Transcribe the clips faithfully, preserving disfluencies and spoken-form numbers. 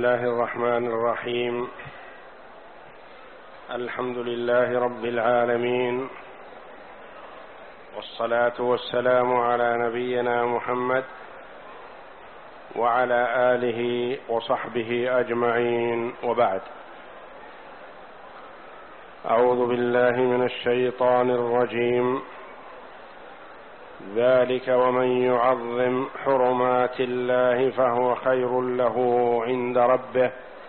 الله الرحمن الرحيم. الحمد لله رب العالمين، والصلاة والسلام على نبينا محمد وعلى آله وصحبه أجمعين، وبعد. أعوذ بالله من الشيطان الرجيم. ذلك ومن يعظم حرمات الله فهو خير له عند ربه،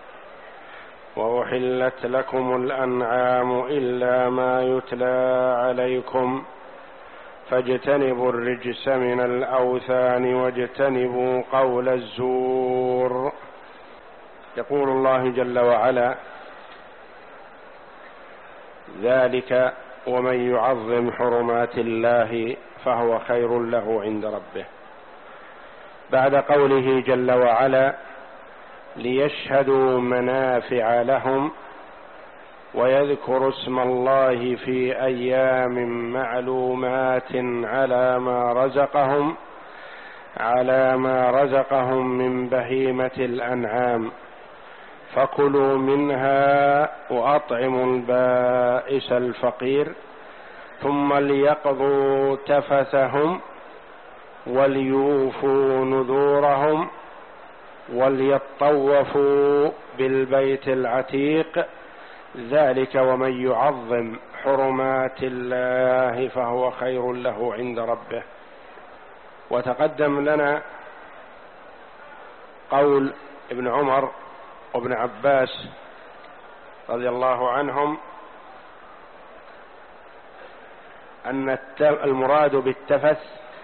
وأحلت لكم الأنعام إلا ما يتلى عليكم فاجتنبوا الرجس من الأوثان واجتنبوا قول الزور. يقول الله جل وعلا: ذلك ومن يعظم حرمات الله فهو خير له عند ربه، بعد قوله جل وعلا: ليشهدوا منافع لهم ويذكروا اسم الله في أيام معلومات على ما رزقهم على ما رزقهم من بهيمة الأنعام فكلوا منها وأطعموا البائس الفقير ثم ليقضوا تفثهم وليوفوا نذورهم وليطوفوا بالبيت العتيق، ذلك ومن يعظم حرمات الله فهو خير له عند ربه. وتقدم لنا قول ابن عمر وابن عباس رضي الله عنهم أن المراد بالتفث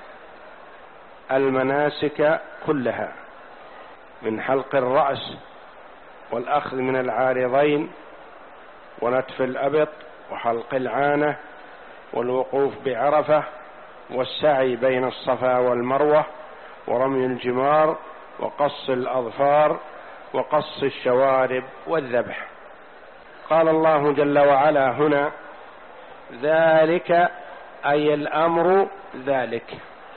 المناسك كلها، من حلق الرأس والأخذ من العارضين ونتف الأبط وحلق العانة والوقوف بعرفة والسعي بين الصفا والمروة ورمي الجمار وقص الأظفار وقص الشوارب والذبح. قال الله جل وعلا هنا: ذلك أي الأمر ذلك،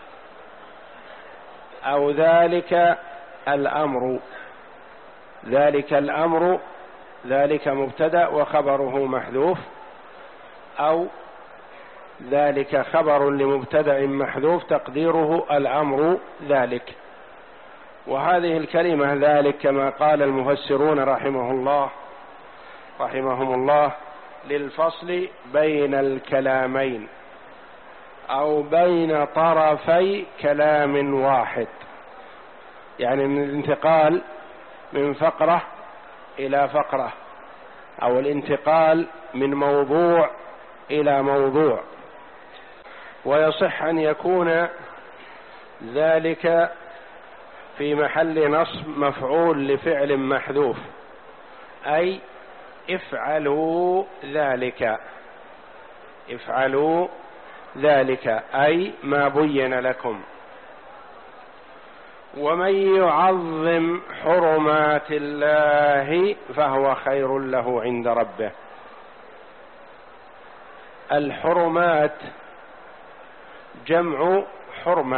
أو ذلك الأمر. ذلك الأمر، ذلك مبتدأ وخبره محذوف، أو ذلك خبر لمبتدأ محذوف تقديره الأمر ذلك. وهذه الكلمة ذلك كما قال المفسرون رحمه الله رحمهم الله للفصل بين الكلامين أو بين طرفي كلام واحد، يعني من الانتقال من فقرة إلى فقرة، أو الانتقال من موضوع إلى موضوع. ويصح أن يكون ذلك في محل نصب مفعول لفعل محذوف، أي افعلوا ذلك، افعلوا ذلك أي ما بين لكم. ومن يعظم حرمات الله فهو خير له عند ربه. الحرمات جمع حرمة،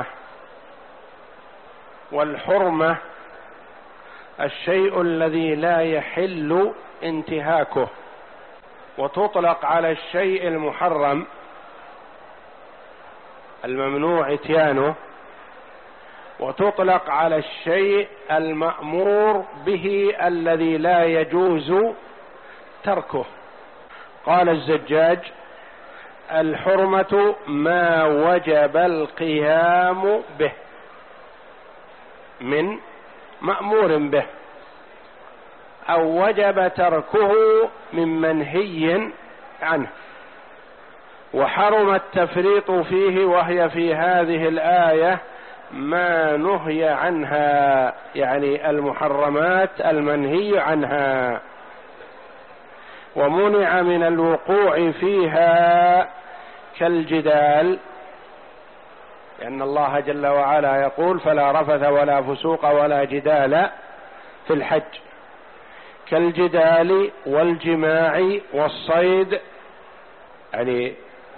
والحرمة الشيء الذي لا يحل انتهاكه، وتطلق على الشيء المحرم الممنوع اتيانه، وتطلق على الشيء المأمور به الذي لا يجوز تركه. قال الزجاج: الحرمة ما وجب القيام به من مأمور به، أو وجب تركه من منهي عنه، وحرم التفريط فيه، وهي في هذه الآية ما نهي عنها، يعني المحرمات المنهي عنها، ومنع من الوقوع فيها كالجدال، لأن الله جل وعلا يقول: فلا رفث ولا فسوق ولا جدال في الحج، كالجدال والجماع والصيد. يعني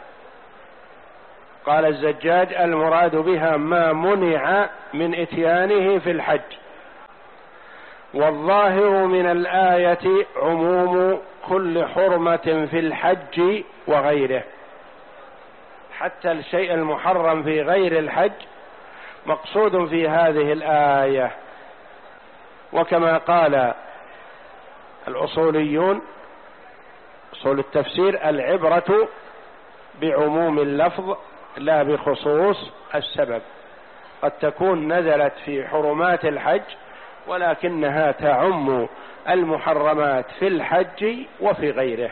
قال الزجاج: المراد بها ما منع من إتيانه في الحج. والظاهر من الآية عموم كل حرمة في الحج وغيره، حتى الشيء المحرم في غير الحج مقصود في هذه الآية. وكما قال الأصوليون أصول التفسير: العبرة بعموم اللفظ لا بخصوص السبب. قد تكون نزلت في حرمات الحج ولكنها تعم المحرمات في الحج وفي غيره.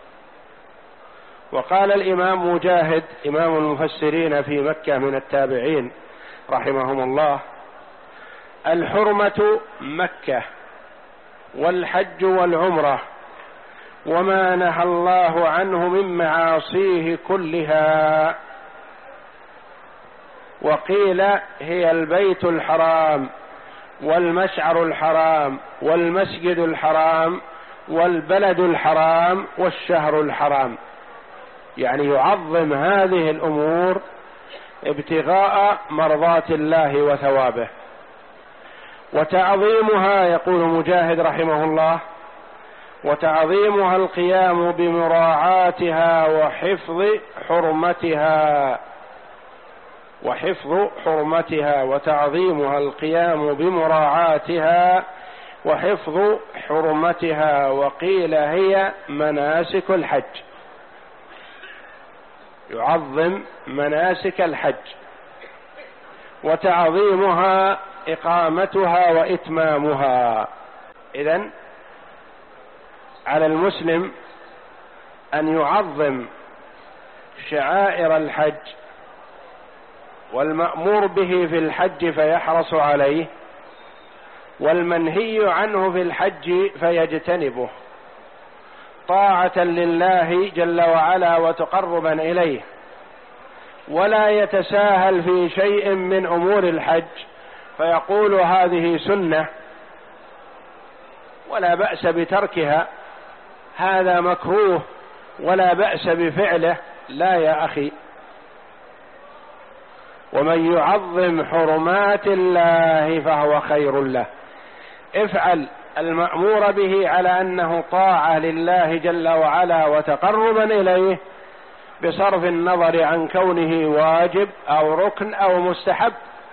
وقال الإمام مجاهد إمام المفسرين في مكة من التابعين رحمهم الله: الحرمة مكة والحج والعمرة وما نهى الله عنه من معاصيه كلها. وقيل هي البيت الحرام والمشعر الحرام والمسجد الحرام والبلد الحرام والشهر الحرام، يعني يعظم هذه الأمور ابتغاء مرضات الله وثوابه. وتعظيمها، يقول مجاهد رحمه الله: وتعظيمها القيام بمراعاتها وحفظ حرمتها وحفظ حرمتها وتعظيمها القيام بمراعاتها وحفظ حرمتها. وقيل هي مناسك الحج، يعظم مناسك الحج. وتعظيمها إقامتها وإتمامها. إذن على المسلم أن يعظم شعائر الحج والمأمور به في الحج فيحرص عليه، والمنهي عنه في الحج فيجتنبه طاعة لله جل وعلا وتقربا إليه، ولا يتساهل في شيء من أمور الحج فيقول هذه سنة ولا بأس بتركها، هذا مكروه ولا بأس بفعله. لا يا أخي، ومن يعظم حرمات الله فهو خير له. افعل المأمور به على أنه طاعة لله جل وعلا وتقربا إليه بصرف النظر عن كونه واجب أو ركن أو مستحب،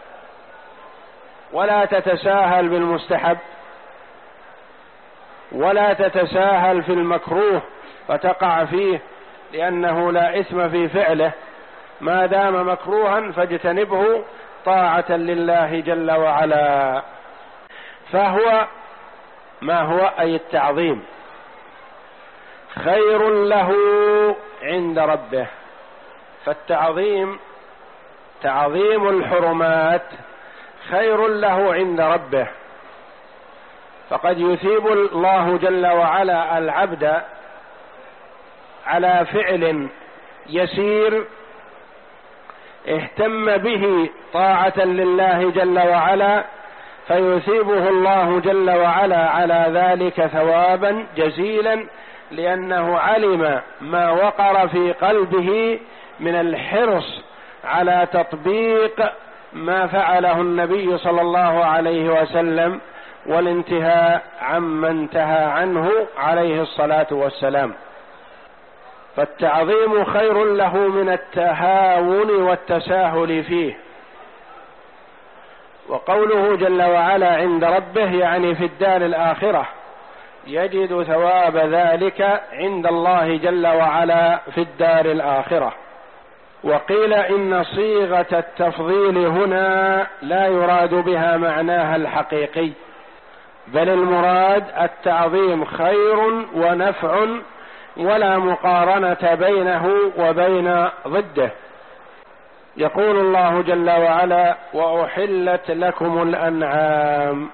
ولا تتساهل بالمستحب ولا تتساهل في المكروه فتقع فيه، لأنه لا إثم في فعله. ما دام مكروها فاجتنبه طاعة لله جل وعلا. فهو ما هو أي التعظيم خير له عند ربه. فالتعظيم تعظيم الحرمات خير له عند ربه، فقد يثيب الله جل وعلا العبد على فعل يسير اهتم به طاعة لله جل وعلا، فيثيبه الله جل وعلا على ذلك ثوابا جزيلا، لأنه علم ما وقر في قلبه من الحرص على تطبيق ما فعله النبي صلى الله عليه وسلم والانتهاء عما انتهى عنه عليه الصلاة والسلام. فالتعظيم خير له من التهاون والتساهل فيه. وقوله جل وعلا عند ربه يعني في الدار الآخرة، يجد ثواب ذلك عند الله جل وعلا في الدار الآخرة. وقيل إن صيغة التفضيل هنا لا يراد بها معناها الحقيقي، بل المراد التعظيم خير ونفع، ولا مقارنة بينه وبين ضده. يقول الله جل وعلا: وأحلت لكم الأنعام.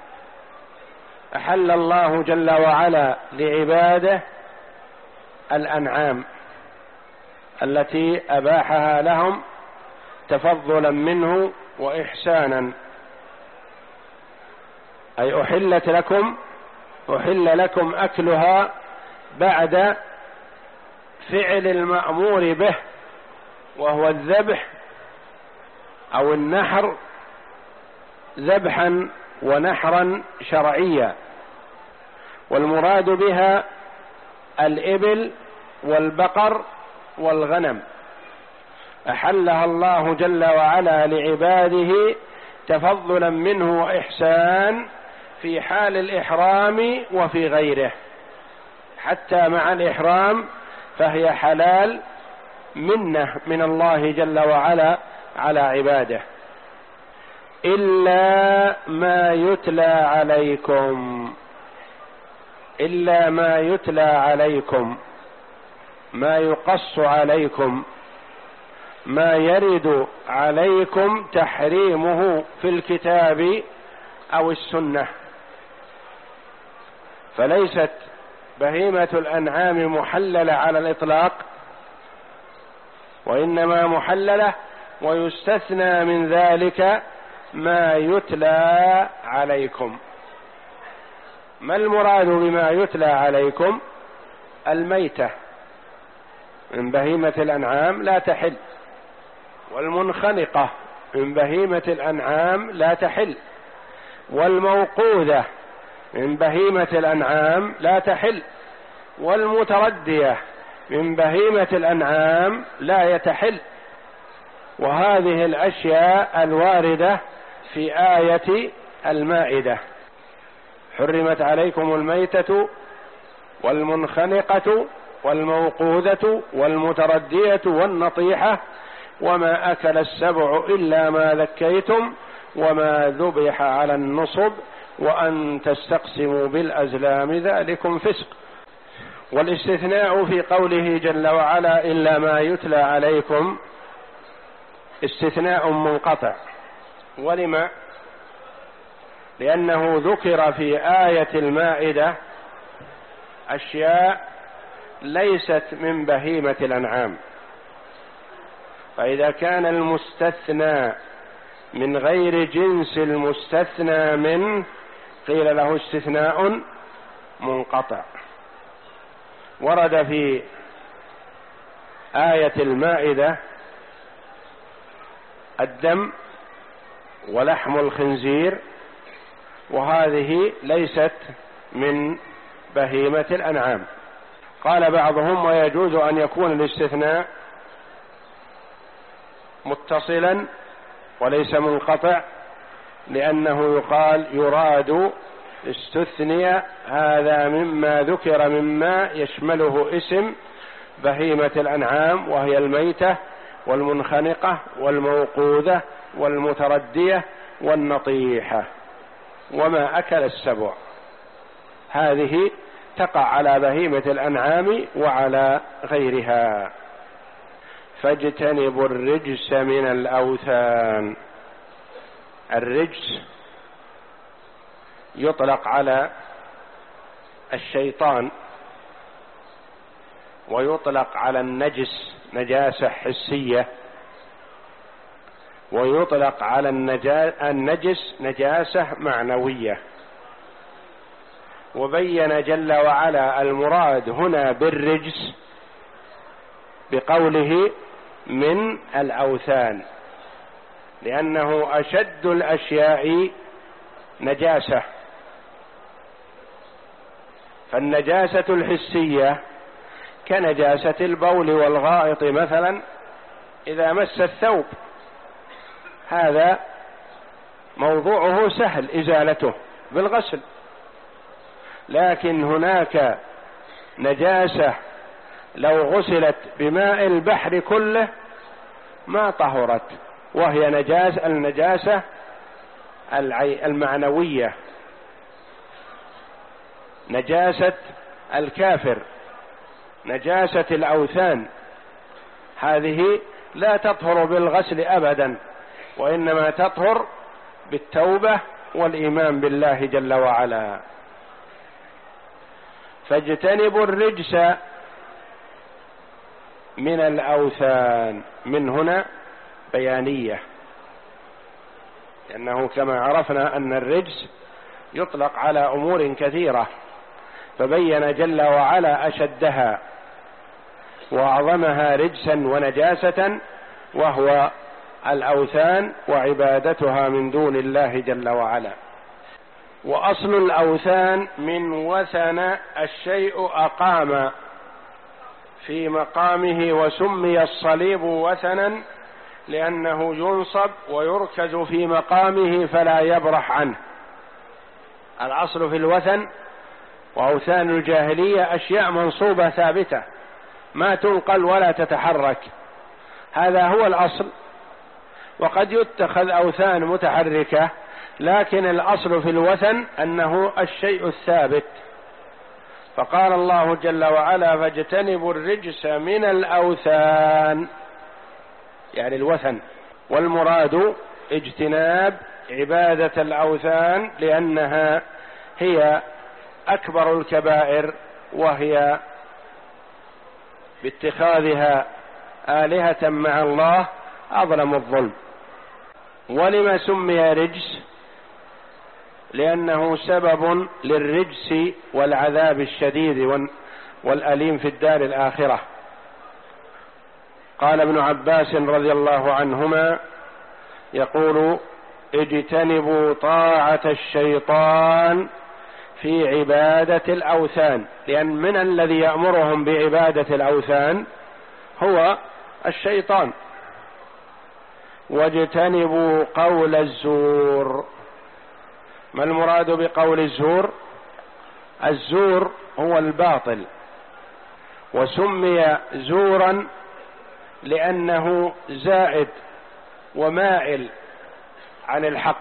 أحل الله جل وعلا لعباده الأنعام التي أباحها لهم تفضلا منه وإحسانا، أي أحلت لكم أحل لكم أكلها بعد فعل المأمور به، وهو الذبح أو النحر ذبحا ونحرا شرعيا، والمراد بها الإبل والبقر والغنم، أحلها الله جل وعلا لعباده تفضلا منه وإحسان في حال الإحرام وفي غيره، حتى مع الإحرام فهي حلال منة من الله جل وعلا على عباده، إلا ما يتلى عليكم، إلا ما يتلى عليكم، ما يقص عليكم، ما يرد عليكم تحريمه في الكتاب أو السنة. فليست بهيمة الأنعام محللة على الإطلاق، وإنما محللة ويستثنى من ذلك ما يتلى عليكم. ما المراد بما يتلى عليكم؟ الميتة من بهيمة الأنعام لا تحل، والمنخنقة من بهيمة الأنعام لا تحل، والموقوذة من بهيمة الأنعام لا تحل، والمتردية من بهيمة الأنعام لا يتحل. وهذه الأشياء الواردة في آية المائدة: حرمت عليكم الميتة والمنخنقة والموقوذة والمتردية والنطيحة وما أكل السبع إلا ما ذكيتم وما ذبح على النصب وأن تستقسموا بالأزلام ذلكم فسق. والاستثناء في قوله جل وعلا إلا ما يتلى عليكم استثناء منقطع. ولما؟ لأنه ذكر في آية المائدة أشياء ليست من بهيمة الأنعام، فإذا كان المستثنى من غير جنس المستثنى منه قيل له استثناء منقطع. ورد في آية المائدة الدم ولحم الخنزير، وهذه ليست من بهيمة الأنعام. قال بعضهم ويجوز أن يكون الاستثناء متصلا وليس منقطع، لأنه يقال يراد استثني هذا مما ذكر مما يشمله اسم بهيمة الأنعام، وهي الميتة والمنخنقة والموقوذة والمتردية والنطيحة وما أكل السبع، هذه تقع على بهيمة الأنعام وعلى غيرها. فاجتنبوا الرجس من الأوثان. الرجس يطلق على الشيطان، ويطلق على النجس نجاسة حسية، ويطلق على النجس نجاسة معنوية. وبين جل وعلا المراد هنا بالرجس بقوله من الأوثان، لأنه أشد الأشياء نجاسة. فالنجاسة الحسية كنجاسة البول والغائط مثلا إذا مس الثوب، هذا موضوعه سهل إزالته بالغسل. لكن هناك نجاسة لو غسلت بماء البحر كله ما طهرت، وهي نجاسة النجاسة المعنوية، نجاسة الكافر، نجاسة الأوثان، هذه لا تطهر بالغسل أبدا، وإنما تطهر بالتوبة والإيمان بالله جل وعلا. فاجتنبوا الرجس من الأوثان، من هنا بيانية، لأنه كما عرفنا أن الرجس يطلق على أمور كثيرة، فبين جل وعلا أشدها وأعظمها رجسا ونجاسة، وهو الأوثان وعبادتها من دون الله جل وعلا. وأصل الأوثان من وثن الشيء أقام في مقامه، وسمي الصليب وثنا لأنه ينصب ويركز في مقامه فلا يبرح عنه. الأصل في الوثن وأوثان الجاهلية أشياء منصوبة ثابتة ما تنقل ولا تتحرك، هذا هو الأصل. وقد يتخذ أوثان متحركة، لكن الأصل في الوثن أنه الشيء الثابت. فقال الله جل وعلا: فاجتنبوا الرجس من الأوثان، يعني الوثن. والمراد اجتناب عبادة الأوثان، لأنها هي أكبر الكبائر، وهي باتخاذها آلهة مع الله أظلم الظلم. ولما سمي رجس؟ لأنه سبب للرجس والعذاب الشديد والأليم في الدار الآخرة. قال ابن عباس رضي الله عنهما يقول: اجتنبوا طاعة الشيطان في عبادة الأوثان، لأن من الذي يأمرهم بعبادة الأوثان هو الشيطان. واجتنبوا قول الزور. ما المراد بقول الزور؟ الزور هو الباطل، وسمي زورا لأنه زائد ومائل عن الحق.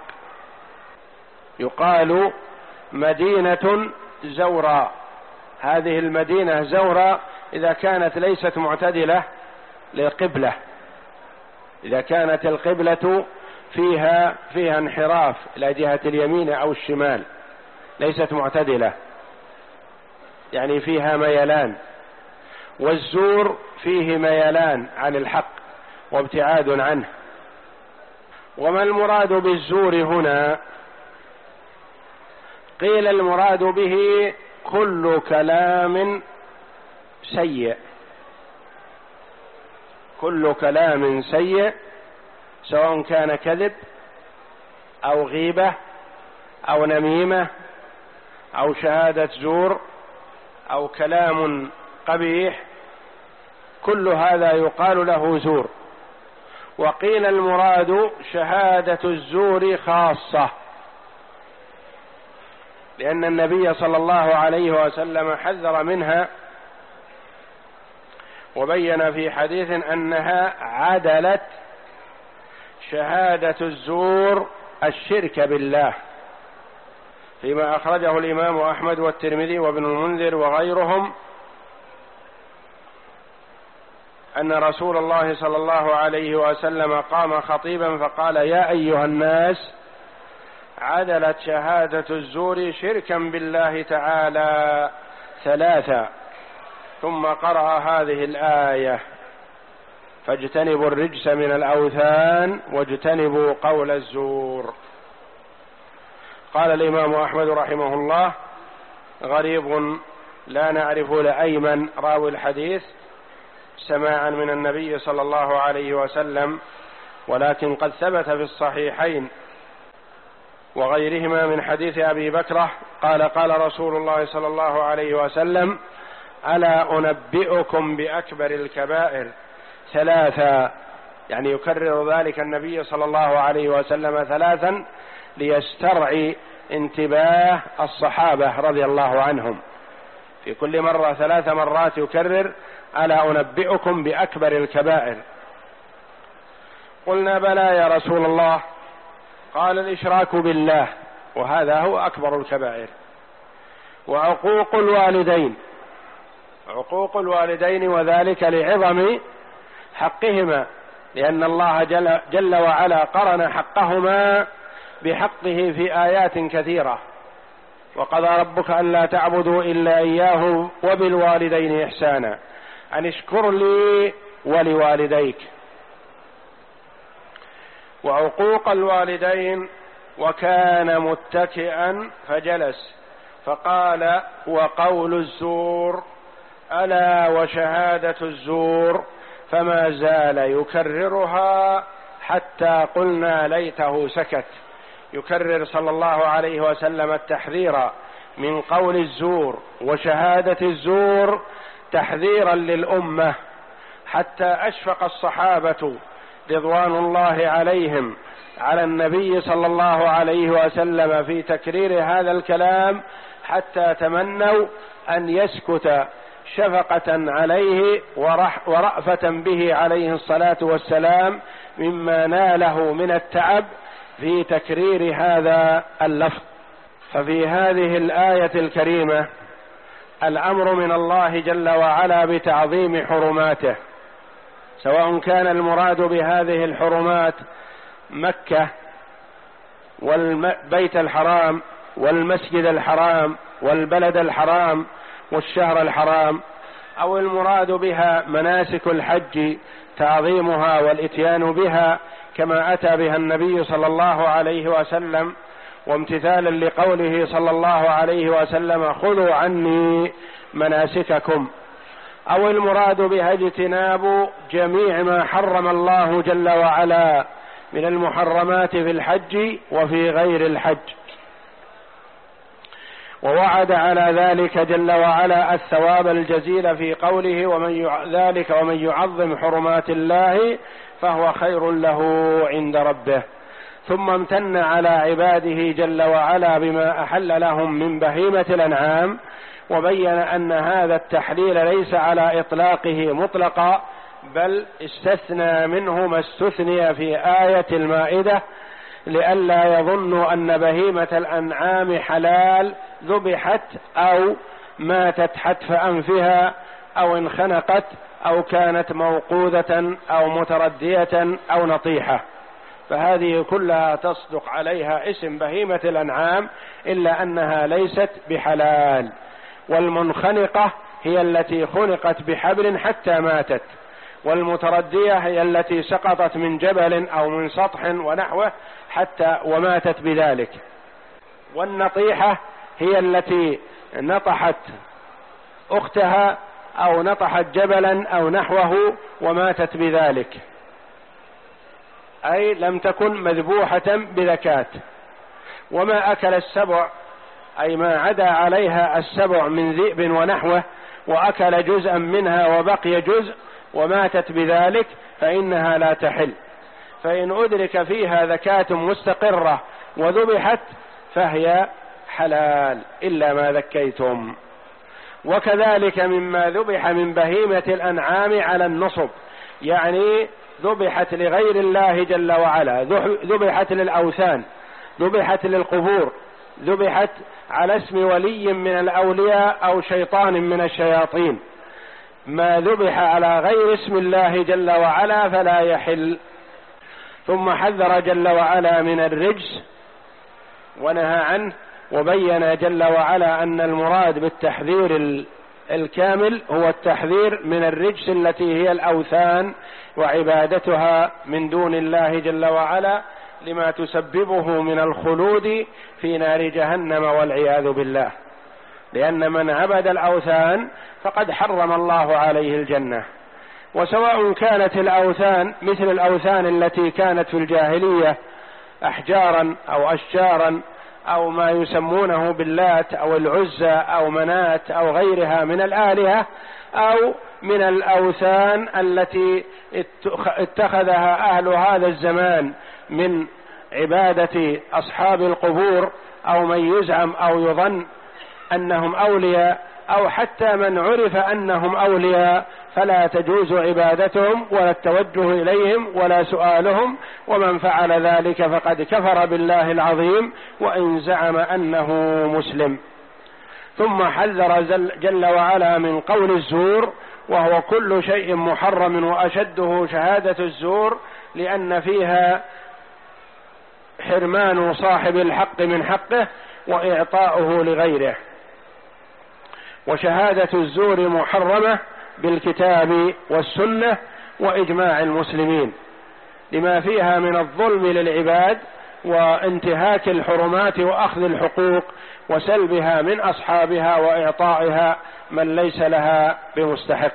يقال مدينة زوراء، هذه المدينة زوراء إذا كانت ليست معتدلة للقبلة، إذا كانت القبلة فيها فيها انحراف إلى جهة اليمين أو الشمال، ليست معتدلة، يعني فيها ميلان. والزور فيه ميلان عن الحق وابتعاد عنه. وما المراد بالزور هنا؟ قيل المراد به كل كلام سيء، كل كلام سيء، سواء كان كذب أو غيبة أو نميمة أو شهادة زور أو كلام قبيح، كل هذا يقال له زور. وقيل المراد شهادة الزور خاصة، لأن النبي صلى الله عليه وسلم حذر منها وبين في حديث أنها عدلت شهادة الزور الشرك بالله، فيما أخرجه الإمام أحمد والترمذي وابن المنذر وغيرهم أن رسول الله صلى الله عليه وسلم قام خطيبا فقال: يا أيها الناس، عدلت شهادة الزور شركا بالله تعالى ثلاثا، ثم قرأ هذه الآية: فاجتنبوا الرجس من الأوثان واجتنبوا قول الزور. قال الإمام أحمد رحمه الله: غريب لا نعرف لأيمن راوي الحديث سماعا من النبي صلى الله عليه وسلم، ولكن قد ثبت في الصحيحين وغيرهما من حديث أبي بكرة قال: قال رسول الله صلى الله عليه وسلم: ألا أنبئكم بأكبر الكبائر ثلاثا، يعني يكرر ذلك النبي صلى الله عليه وسلم ثلاثا ليسترعي انتباه الصحابة رضي الله عنهم، في كل مرة ثلاث مرات يكرر: ألا أنبئكم بأكبر الكبائر. قلنا: بلى يا رسول الله. قال: الإشراك بالله، وهذا هو أكبر الكبائر، وعقوق الوالدين، عقوق الوالدين وذلك لعظم حقهما، لأن الله جل, جل وعلا قرن حقهما بحقه في آيات كثيرة: وقضى ربك ألا تعبدوا إلا إياه وبالوالدين إحسانا أن اشكر لي ولوالديك. وعقوق الوالدين: وكان متكئا فجلس فقال: وقول الزور، ألا وشهادة الزور، فما زال يكررها حتى قلنا ليته سكت، يكرر صلى الله عليه وسلم التحذير من قول الزور وشهادة الزور تحذيرا للأمة، حتى أشفق الصحابة رضوان الله عليهم على النبي صلى الله عليه وسلم في تكرير هذا الكلام، حتى تمنوا أن يسكت شفقة عليه ورأفة به عليه الصلاة والسلام مما ناله من التعب في تكرير هذا اللفظ. ففي هذه الآية الكريمة الأمر من الله جل وعلا بتعظيم حرماته، سواء كان المراد بهذه الحرمات مكة والبيت الحرام والمسجد الحرام والبلد الحرام والشهر الحرام، أو المراد بها مناسك الحج تعظيمها والإتيان بها كما أتى بها النبي صلى الله عليه وسلم، وامتثالا لقوله صلى الله عليه وسلم خذوا عني مناسككم، أو المراد بها اجتناب جميع ما حرم الله جل وعلا من المحرمات في الحج وفي غير الحج. ووعد على ذلك جل وعلا الثواب الجزيل في قوله ومن ذلك ومن يعظم حرمات الله فهو خير له عند ربه. ثم امتن على عباده جل وعلا بما أحل لهم من بهيمة الأنعام، وبين أن هذا التحليل ليس على إطلاقه مطلقا، بل استثنى منه ما استثني في آية المائدة لئلا يظنوا أن بهيمة الأنعام حلال ذبحت أو ماتت حتف أنفها أو انخنقت أو كانت موقوذة أو متردية أو نطيحة، فهذه كلها تصدق عليها اسم بهيمة الأنعام إلا أنها ليست بحلال. والمنخنقة هي التي خنقت بحبل حتى ماتت، والمتردية هي التي سقطت من جبل أو من سطح ونحوه حتى وماتت بذلك، والنطيحة هي التي نطحت أختها أو نطحت جبلا أو نحوه وماتت بذلك، أي لم تكن مذبوحة بذكاة. وما أكل السبع أي ما عدا عليها السبع من ذئب ونحوه وأكل جزءا منها وبقي جزء وماتت بذلك فإنها لا تحل. فإن أدرك فيها ذكاة مستقرة وذبحت فهي حلال إلا ما ذكيتم. وكذلك مما ذبح من بهيمة الأنعام على النصب، يعني ذبحت لغير الله جل وعلا، ذبحت للأوثان، ذبحت للقبور، ذبحت على اسم ولي من الأولياء أو شيطان من الشياطين، ما ذبح على غير اسم الله جل وعلا فلا يحل. ثم حذر جل وعلا من الرجس ونهى عنه، وبين جل وعلا أن المراد بالتحذير الكامل هو التحذير من الرجس التي هي الأوثان وعبادتها من دون الله جل وعلا لما تسببه من الخلود في نار جهنم والعياذ بالله، لأن من عبد الأوثان فقد حرم الله عليه الجنة. وسواء كانت الأوثان مثل الأوثان التي كانت في الجاهلية أحجارا أو أشجارا أو ما يسمونه باللات أو العزى أو منات أو غيرها من الآلهة، أو من الأوثان التي اتخذها أهل هذا الزمان من عبادة أصحاب القبور أو من يزعم أو يظن أنهم أولياء، أو حتى من عرف أنهم أولياء فلا تجوز عبادتهم ولا التوجه إليهم ولا سؤالهم، ومن فعل ذلك فقد كفر بالله العظيم وإن زعم أنه مسلم. ثم حذر جل وعلا من قول الزور، وهو كل شيء محرم وأشده شهادة الزور، لأن فيها حرمان صاحب الحق من حقه وإعطاؤه لغيره. وشهادة الزور محرمة بالكتاب والسنة وإجماع المسلمين لما فيها من الظلم للعباد وانتهاك الحرمات وأخذ الحقوق وسلبها من أصحابها وإعطائها من ليس لها بمستحق.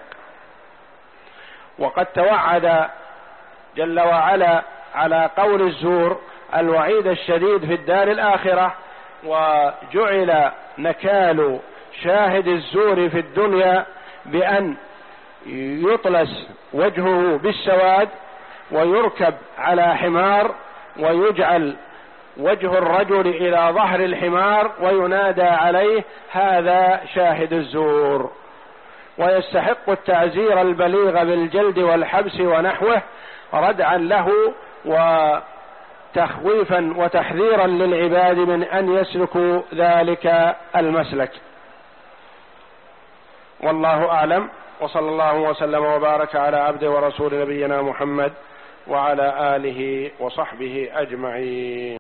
وقد توعد جل وعلا على قول الزور الوعيد الشديد في الدار الآخرة، وجعل نكال شاهد الزور في الدنيا بأن يطلس وجهه بالسواد ويركب على حمار ويجعل وجه الرجل إلى ظهر الحمار وينادى عليه هذا شاهد الزور، ويستحق التعزير البليغ بالجلد والحبس ونحوه ردعا له وتخويفا وتحذيرا للعباد من أن يسلكوا ذلك المسلك. والله أعلم، وصلى الله وسلم وبارك على عبده ورسول نبينا محمد وعلى آله وصحبه أجمعين.